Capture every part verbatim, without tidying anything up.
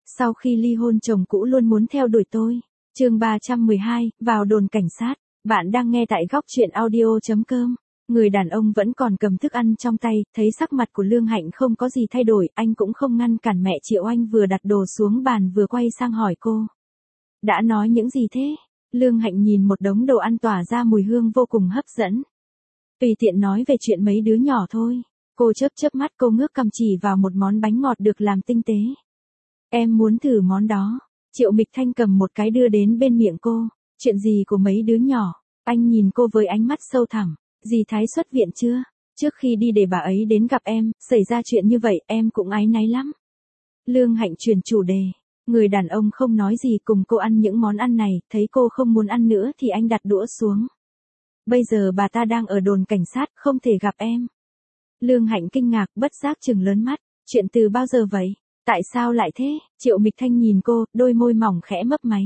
Sau khi ly hôn chồng cũ luôn muốn theo đuổi tôi. Chương ba trăm mười hai, vào đồn cảnh sát. Bạn đang nghe tại góc truyện audio chấm com. Người đàn ông vẫn còn cầm thức ăn trong tay, thấy sắc mặt của Lương Hạnh không có gì thay đổi, anh cũng không ngăn cản mẹ Triệu Anh vừa đặt đồ xuống bàn vừa quay sang hỏi cô. Đã nói những gì thế? Lương Hạnh nhìn một đống đồ ăn tỏa ra mùi hương vô cùng hấp dẫn. Tùy tiện nói về chuyện mấy đứa nhỏ thôi. Cô chớp chớp mắt, cô ngước cầm chỉ vào một món bánh ngọt được làm tinh tế. Em muốn thử món đó. Triệu Mịch Thanh cầm một cái đưa đến bên miệng cô. Chuyện gì của mấy đứa nhỏ? Anh nhìn cô với ánh mắt sâu thẳm. Dì Thái xuất viện chưa? Trước khi đi để bà ấy đến gặp em, xảy ra chuyện như vậy em cũng áy náy lắm. Lương Hạnh chuyển chủ đề. Người đàn ông không nói gì, cùng cô ăn những món ăn này, thấy cô không muốn ăn nữa thì anh đặt đũa xuống. Bây giờ bà ta đang ở đồn cảnh sát, không thể gặp em. Lương Hạnh kinh ngạc, bất giác trừng lớn mắt. Chuyện từ bao giờ vậy? Tại sao lại thế? Triệu Mịch Thanh nhìn cô, đôi môi mỏng khẽ mấp máy.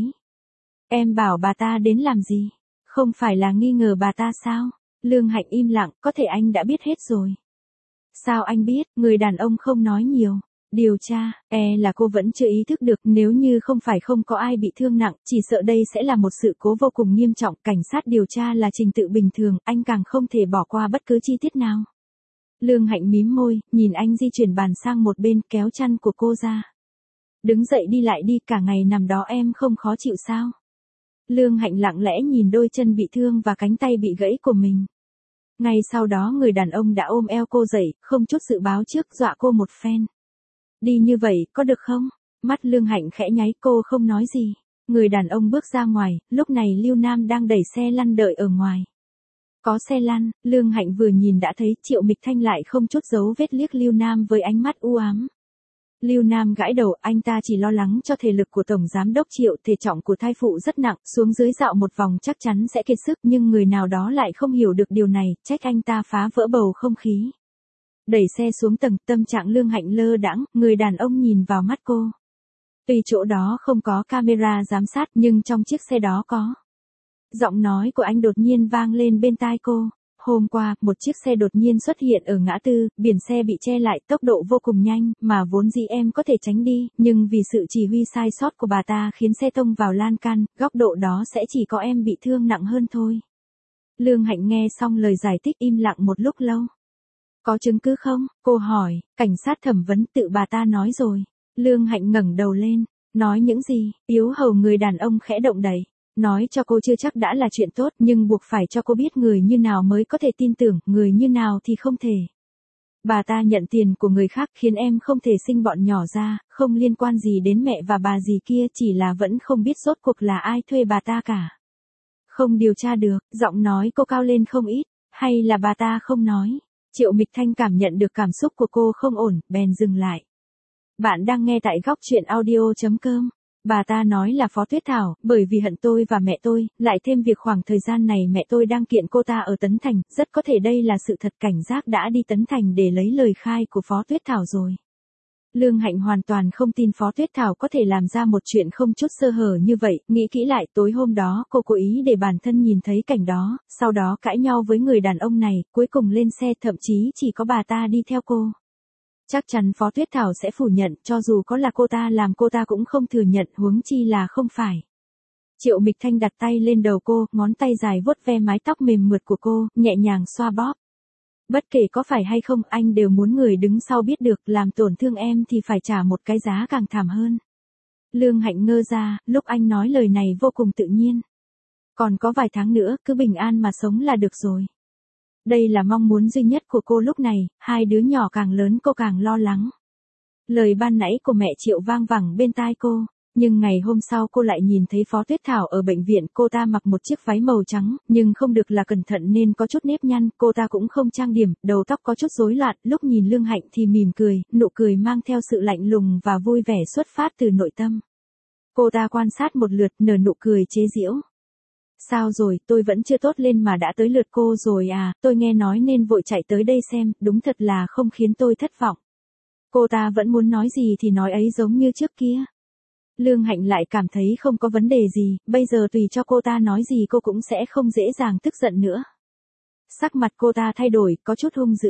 Em bảo bà ta đến làm gì? Không phải là nghi ngờ bà ta sao? Lương Hạnh im lặng, có thể anh đã biết hết rồi. Sao anh biết? Người đàn ông không nói nhiều. Điều tra, e là cô vẫn chưa ý thức được, nếu như không phải không có ai bị thương nặng, chỉ sợ đây sẽ là một sự cố vô cùng nghiêm trọng, cảnh sát điều tra là trình tự bình thường, anh càng không thể bỏ qua bất cứ chi tiết nào. Lương Hạnh mím môi, nhìn anh di chuyển bàn sang một bên, kéo chăn của cô ra. Đứng dậy đi lại đi, cả ngày nằm đó em không khó chịu sao? Lương Hạnh lặng lẽ nhìn đôi chân bị thương và cánh tay bị gãy của mình. Ngay sau đó người đàn ông đã ôm eo cô dậy, không chút dự báo trước, dọa cô một phen. Đi như vậy, có được không? Mắt Lương Hạnh khẽ nháy, cô không nói gì. Người đàn ông bước ra ngoài, lúc này Lưu Nam đang đẩy xe lăn đợi ở ngoài. Có xe lăn, Lương Hạnh vừa nhìn đã thấy Triệu Mịch Thanh lại không chút dấu vết liếc Lưu Nam với ánh mắt u ám. Lưu Nam gãi đầu, anh ta chỉ lo lắng cho thể lực của Tổng Giám đốc Triệu, thể trọng của thai phụ rất nặng, xuống dưới dạo một vòng chắc chắn sẽ kiệt sức, nhưng người nào đó lại không hiểu được điều này, trách anh ta phá vỡ bầu không khí. Đẩy xe xuống tầng, tâm trạng Lương Hạnh lơ đãng, người đàn ông nhìn vào mắt cô. Tuy chỗ đó không có camera giám sát, nhưng trong chiếc xe đó có. Giọng nói của anh đột nhiên vang lên bên tai cô. Hôm qua, một chiếc xe đột nhiên xuất hiện ở ngã tư, biển xe bị che lại, tốc độ vô cùng nhanh, mà vốn dĩ em có thể tránh đi, nhưng vì sự chỉ huy sai sót của bà ta khiến xe tông vào lan can, góc độ đó sẽ chỉ có em bị thương nặng hơn thôi. Lương Hạnh nghe xong lời giải thích im lặng một lúc lâu. Có chứng cứ không? Cô hỏi, cảnh sát thẩm vấn tự bà ta nói rồi. Lương Hạnh ngẩng đầu lên, nói những gì? Yếu hầu người đàn ông khẽ động đậy. Nói cho cô chưa chắc đã là chuyện tốt, nhưng buộc phải cho cô biết người như nào mới có thể tin tưởng, người như nào thì không thể. Bà ta nhận tiền của người khác khiến em không thể sinh bọn nhỏ ra, không liên quan gì đến mẹ và bà dì kia, chỉ là vẫn không biết rốt cuộc là ai thuê bà ta cả. Không điều tra được, giọng nói cô cao lên không ít, hay là bà ta không nói. Triệu Mịch Thanh cảm nhận được cảm xúc của cô không ổn, bèn dừng lại. Bạn đang nghe tại góc truyện audio chấm com. Bà ta nói là Phó Tuyết Thảo, bởi vì hận tôi và mẹ tôi, lại thêm việc khoảng thời gian này mẹ tôi đang kiện cô ta ở Tấn Thành, rất có thể đây là sự thật, cảnh giác đã đi Tấn Thành để lấy lời khai của Phó Tuyết Thảo rồi. Lương Hạnh hoàn toàn không tin Phó Tuyết Thảo có thể làm ra một chuyện không chút sơ hở như vậy, nghĩ kỹ lại tối hôm đó cô cố ý để bản thân nhìn thấy cảnh đó, sau đó cãi nhau với người đàn ông này, cuối cùng lên xe thậm chí chỉ có bà ta đi theo cô. Chắc chắn Phó Tuyết Thảo sẽ phủ nhận, cho dù có là cô ta làm cô ta cũng không thừa nhận, huống chi là không phải. Triệu Mịch Thanh đặt tay lên đầu cô, ngón tay dài vuốt ve mái tóc mềm mượt của cô, nhẹ nhàng xoa bóp. Bất kể có phải hay không, anh đều muốn người đứng sau biết được, làm tổn thương em thì phải trả một cái giá càng thảm hơn. Lương Hạnh ngơ ra, lúc anh nói lời này vô cùng tự nhiên. Còn có vài tháng nữa, cứ bình an mà sống là được rồi. Đây là mong muốn duy nhất của cô lúc này, hai đứa nhỏ càng lớn cô càng lo lắng. Lời ban nãy của mẹ Triệu vang vẳng bên tai cô, nhưng ngày hôm sau cô lại nhìn thấy Phó Tuyết Thảo ở bệnh viện, cô ta mặc một chiếc váy màu trắng, nhưng không được là cẩn thận nên có chút nếp nhăn, cô ta cũng không trang điểm, đầu tóc có chút rối loạn, lúc nhìn Lương Hạnh thì mỉm cười, nụ cười mang theo sự lạnh lùng và vui vẻ xuất phát từ nội tâm. Cô ta quan sát một lượt, nở nụ cười chế giễu. Sao rồi, tôi vẫn chưa tốt lên mà đã tới lượt cô rồi à, tôi nghe nói nên vội chạy tới đây xem, đúng thật là không khiến tôi thất vọng. Cô ta vẫn muốn nói gì thì nói ấy giống như trước kia. Lương Hạnh lại cảm thấy không có vấn đề gì, bây giờ tùy cho cô ta nói gì cô cũng sẽ không dễ dàng tức giận nữa. Sắc mặt cô ta thay đổi, có chút hung dữ.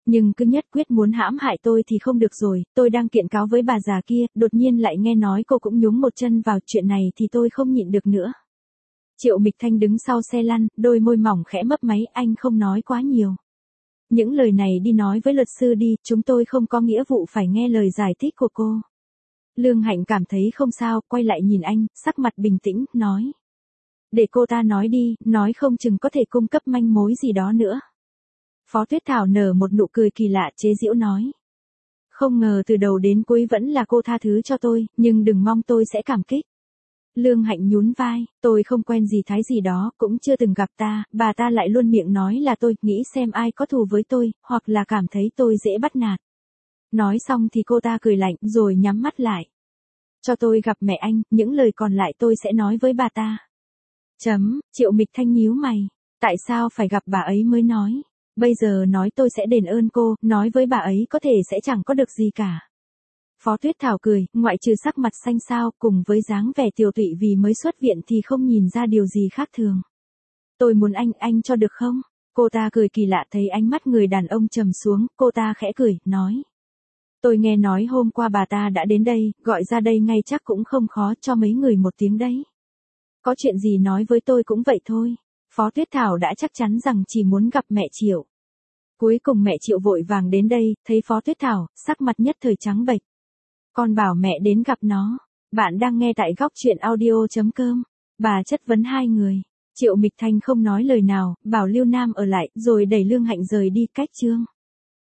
Nhưng cứ nhất quyết muốn hãm hại tôi thì không được rồi, tôi đang kiện cáo với bà già kia, đột nhiên lại nghe nói cô cũng nhúng một chân vào chuyện này thì tôi không nhịn được nữa. Triệu Mịch Thanh đứng sau xe lăn, đôi môi mỏng khẽ mấp máy, anh không nói quá nhiều. Những lời này đi nói với luật sư đi, chúng tôi không có nghĩa vụ phải nghe lời giải thích của cô. Lương Hạnh cảm thấy không sao, quay lại nhìn anh, sắc mặt bình tĩnh, nói. Để cô ta nói đi, nói không chừng có thể cung cấp manh mối gì đó nữa. Phó Tuyết Thảo nở một nụ cười kỳ lạ, chế giễu nói. Không ngờ từ đầu đến cuối vẫn là cô tha thứ cho tôi, nhưng đừng mong tôi sẽ cảm kích. Lương Hạnh nhún vai, tôi không quen gì Thái gì đó, cũng chưa từng gặp ta, bà ta lại luôn miệng nói là tôi, nghĩ xem ai có thù với tôi, hoặc là cảm thấy tôi dễ bắt nạt. Nói xong thì cô ta cười lạnh, rồi nhắm mắt lại. Cho tôi gặp mẹ anh, những lời còn lại tôi sẽ nói với bà ta. Chấm, Triệu Mịch Thanh nhíu mày, tại sao phải gặp bà ấy mới nói? Bây giờ nói tôi sẽ đền ơn cô, nói với bà ấy có thể sẽ chẳng có được gì cả. Phó Tuyết Thảo cười, ngoại trừ sắc mặt xanh xao cùng với dáng vẻ tiều tụy vì mới xuất viện thì không nhìn ra điều gì khác thường. Tôi muốn anh, anh cho được không? Cô ta cười kỳ lạ, thấy ánh mắt người đàn ông trầm xuống, cô ta khẽ cười, nói. Tôi nghe nói hôm qua bà ta đã đến đây, gọi ra đây ngay chắc cũng không khó, cho mấy người một tiếng đấy. Có chuyện gì nói với tôi cũng vậy thôi. Phó Tuyết Thảo đã chắc chắn rằng chỉ muốn gặp mẹ Triệu. Cuối cùng mẹ Triệu vội vàng đến đây, thấy Phó Tuyết Thảo, sắc mặt nhất thời trắng bệch. Con bảo mẹ đến gặp nó. Bạn đang nghe tại góc truyện audio chấm com. Bà chất vấn hai người. Triệu Mịch Thanh không nói lời nào, bảo Lưu Nam ở lại, rồi đẩy Lương Hạnh rời đi, cách chương.